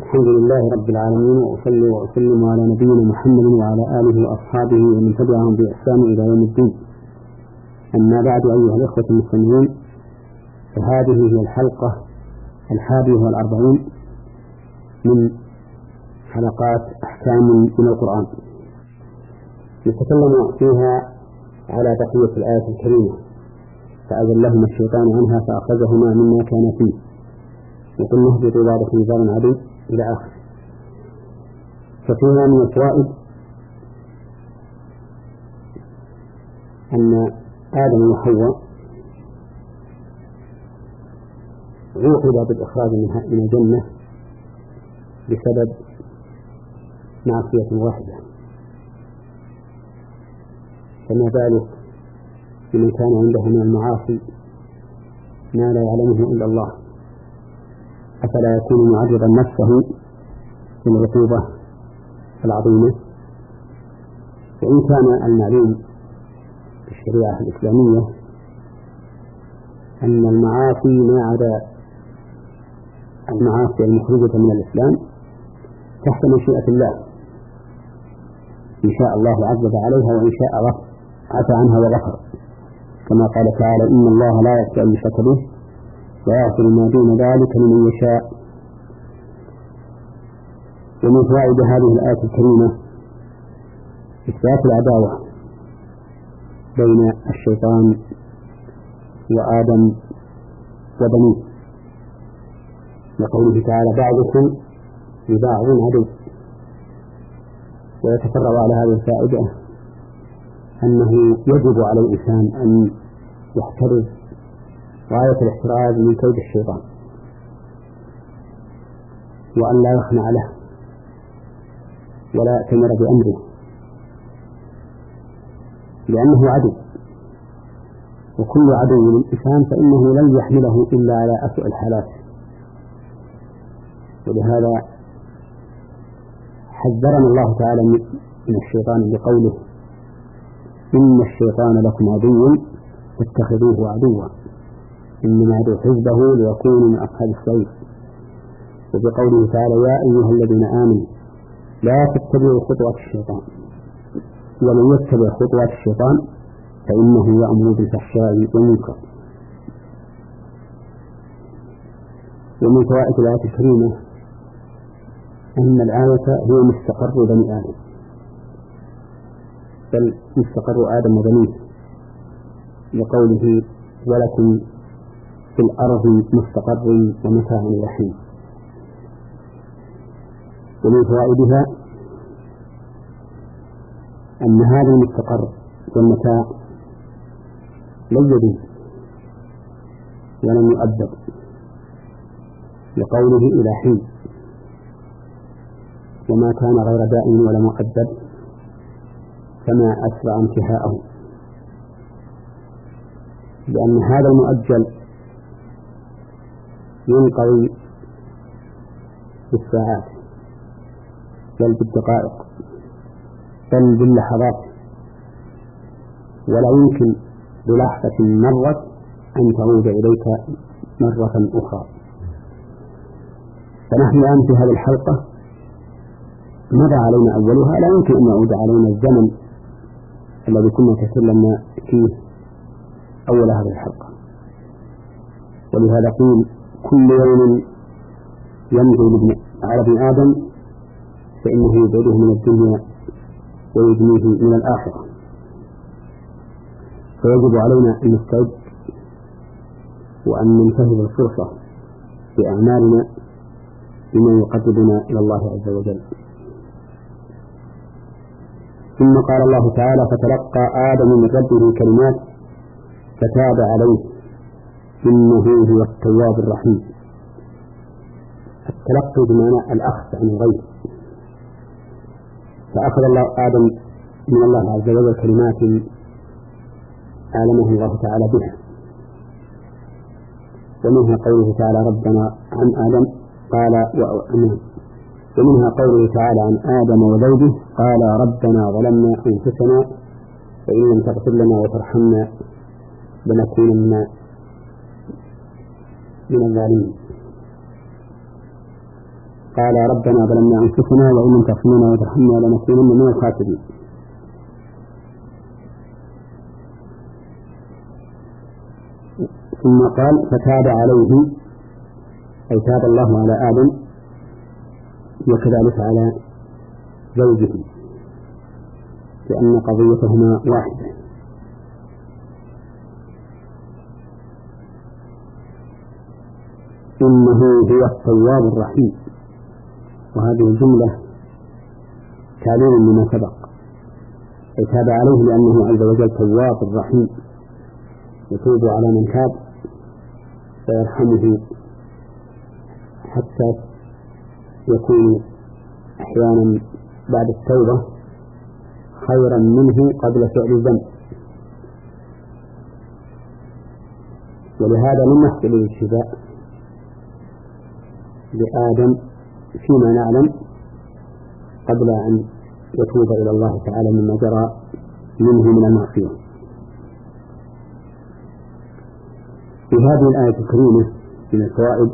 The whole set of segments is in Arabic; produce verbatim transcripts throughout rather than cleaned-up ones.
الحمد لله رب العالمين، وأصلي وأسلم على نبينا محمد وعلى آله وأصحابه ومن تبعهم بإحسان إلى يوم الدين. أما بعد، أيها الإخوة المستمعين، فهذه هي الحلقة الحادية والأربعين من حلقات أحكام من القرآن، نتكلم فيها على بقية الآية الكريمة: فأزلهما الشيطان عنها فأخرجهما مما كان فيه، وقلنا اهبطوا بعضكم لبعض عدو إلى آخر. ففيها من الفوائد أن آدم وحواء عوقب بالإخراج من الجنة بسبب معصية واحدة، فما بالك بمن كان عنده من المعاصي ما لا يعلمه إلا الله؟ أفلا يكون معرضا نفسه للعقوبة العظيمة؟ وإن كان المعلوم في الشريعة الإسلامية أن المعاصي ما عدا المعاصي المخرجة من الإسلام تحت مشيئة الله، إن شاء الله عذب عليها وإن شاء عفى عنها وغفر، كما قال تعالى: إن الله لا يغفر أن يشرك به ويغفر ما دون ذلك لمن يشاء. ومن فوائد هذه الآية الكريمة إثبات العداوة بين الشيطان وآدم وبنيه، لقوله تعالى: بعضكم لبعض عدو. ويتفرع على هذه الفائدة أنه يجب على الإنسان أن يحترز غاية الاحتراز من كيد الشيطان، وأن لا يخنع له ولا يأتمر بأمره، لأنه عدو، وكل عدو للإنسان فإنه لن يحمله إلا على أسوأ الحالات. ولهذا حذرنا الله تعالى من الشيطان بقوله: إن الشيطان لكم عدو فاتخذوه عدوا إنما يدعو حزبه ليكونوا من أصحاب السعير. وبقوله تعالى: يا أيها الذين آمنوا لا تتبعوا خطوات الشيطان ومن يتبع خطوات الشيطان فإنه يأمر بالفحشاء والمنكر. ومن فوائد الآية الكريمة أن الآية هي مستقر بني آدم، بل مستقر آدم وبنيه، لقوله: ولكم في الأرض مستقر ومتاع إلى حين. ومن فوائدها أن هذا المستقر والمتاع لن يدوم ولن يؤبد، لقوله: إلى حين، وما كان غير دائم ولا مؤبد فما أسرع انتهاءه، لأن هذا المؤجل ينقضي بالساعات بل بالدقائق بل باللحظات، ولا يمكن بلحظة مرت أن تعود إليك مرة أخرى. فنحن الآن في هذه الحلقة مضى علينا أولها، لا يمكن أن يعود علينا الزمن الذي كنا تكلمنا فيه أول هذه الحلقة. ولهذا قيل: كل يوم يمضي على ابن آدم فإنه يبعده من الدنيا ويدنيه من الآخرة. فيجب علينا أن نستعد وأن ننتهز الفرصة بأعمالنا بما يقربنا إلى الله عز وجل. ثم قال الله تعالى: فتلقى آدم من ربه كلمات فتاب عليه إنه هو التواب الرحيم. التلقي بمعنى الأخذ عن الغير، فأخذ الله آدم من الله عز وجل كلمات أعلمه الله تعالى بها، ومنها قوله تعالى: ربنا عن آدم قال وأمين. ومنها قوله تعالى عن آدم وزوجه قال: ربنا ظلمنا أنفسنا وإن لم تغفر لنا وترحمنا لنكونن من الظالمين. قال ربنا ظلمنا أنفسنا وإن لم تغفر لنا وترحمنا لنكونن من الخاسرين. ثم قال فتاب عليه، أي تاب الله على آدم وكذلك على زوجه، لأن قضيتهما واحدة. إنه هو التواب الرحيم، وهذه الجملة تعليل لما سبق، أي تاب عليه لأنه عز وجل تواب رحيم، يتوب على من تاب ويرحمه حتى يكون أحيانا بعد التوبة خيرا منه قبل فعل الذنب. ولهذا لم يحصل الاتباع لآدم فيما نعلم قبل أن يتوب إلى الله تعالى مما جرى منه من المعصية. في هذه الآية الكريمة من الفوائد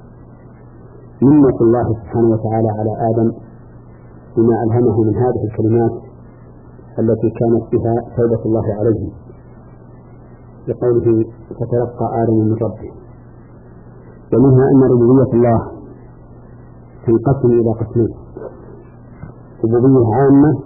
منة الله سبحانه وتعالى على آدم بما ألهمه من هذه الكلمات التي كانت بها توبة الله عليه، بقوله فتلقى آدم من ربه. ومنها أن ربوبية الله تنقسم إلى قسمين: ربوبية عامة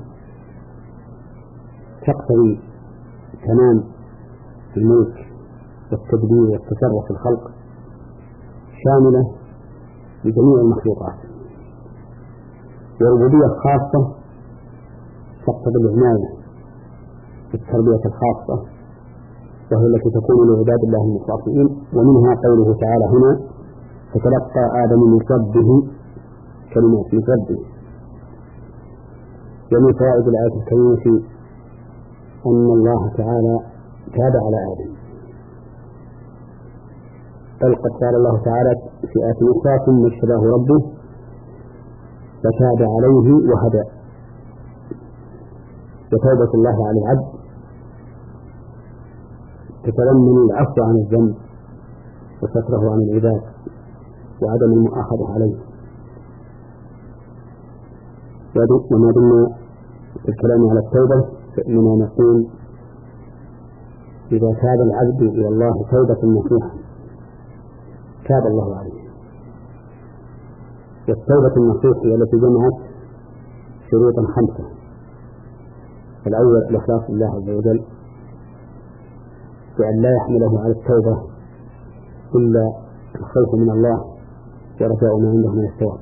تقتضي تمام الملك والتدبير والتصرف في الخلق، شاملة لجميع المخلوقات. وربوبية خاصة تقتضي العناية بالتربية الخاصة، وهي التي تكون لعباد الله المخلصين. ومنها قوله تعالى هنا فتلقى آدم من ربه كلمات من ربه. ومن فوائد الآية الكريمة أن الله تعالى تاب على آدم، بل قد قال الله تعالى في آية أخرى ثم اجتباه ربه فتاب عليه وهدى. وتوبة الله على العبد تتضمن العفو عن الذنب وستره عن العباد وعدم المؤاخذة عليه. وما دمنا في الكلام على التوبة فإننا نقول إذا تاب العبد إلى الله توبة نصوحة تاب الله عليه. والتوبة النصوح هي التي جمعت شروطا خمسة: الأول الإخلاص لله عز وجل، بأن لا يحمله على التوبة إلا الخوف من الله ورجاء ما عنده من الثواب.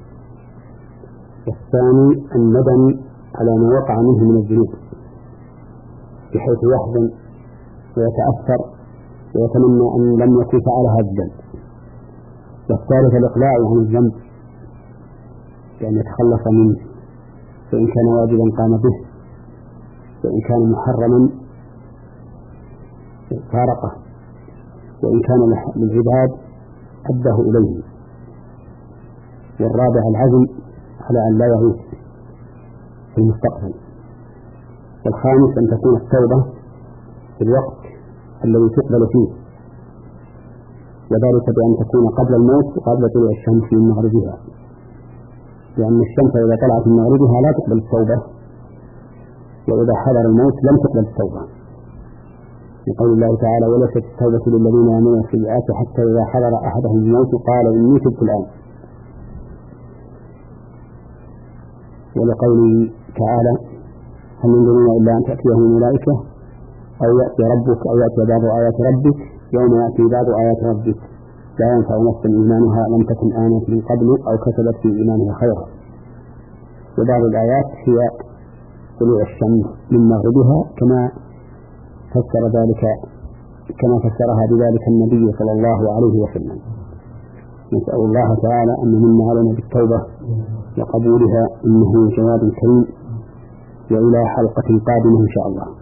والثاني الندم على ما وقع منه من الذنوب بحيث يحزن ويتأثر ويتمنى أن لم يكن فعل هذا الذنب. والثالث الإقلاع عن الذنب بأن يتخلص منه، فإن كان واجبا قام به، وإن كان محرما فارقه، وإن كان للعباد أده إليه. والرابع العزم على أن لا يعود في المستقبل. والخامس أن تكون التوبة في الوقت الذي تقبل فيه، وذلك بأن تكون قبل الموت وقبل طلوع الشمس من مغربها، لأن الشمس إذا طلعت من مغربها لا تقبل التوبة، وإذا حضر الموت لم تقبل التوبة، لقول الله تعالى وليست التوبة للذين يعملون السيئات حتى إذا حضر أحدهم الموت قال إني تبت الآن. ولقوله تعالى هل ينظرون إلا أن تأتيهم الملائكة أو يأتي ربك أو يأتي بعض آيات ربك يوم يأتي بعض آيات ربك لا ينفع نفسا إيمانها لم تكن آمنت من قبل أو كسبت في إيمانها خيرا. وبعض الآيات هي طلوع الشمس من مغربها كما فسر ذلك كما فسرها بذلك النبي صلى الله عليه وسلم. نسأل الله تعالى أن يمن علينا بالتوبة وقبولها إنه جواد كريم. وإلى حلقة قادمة إن شاء الله.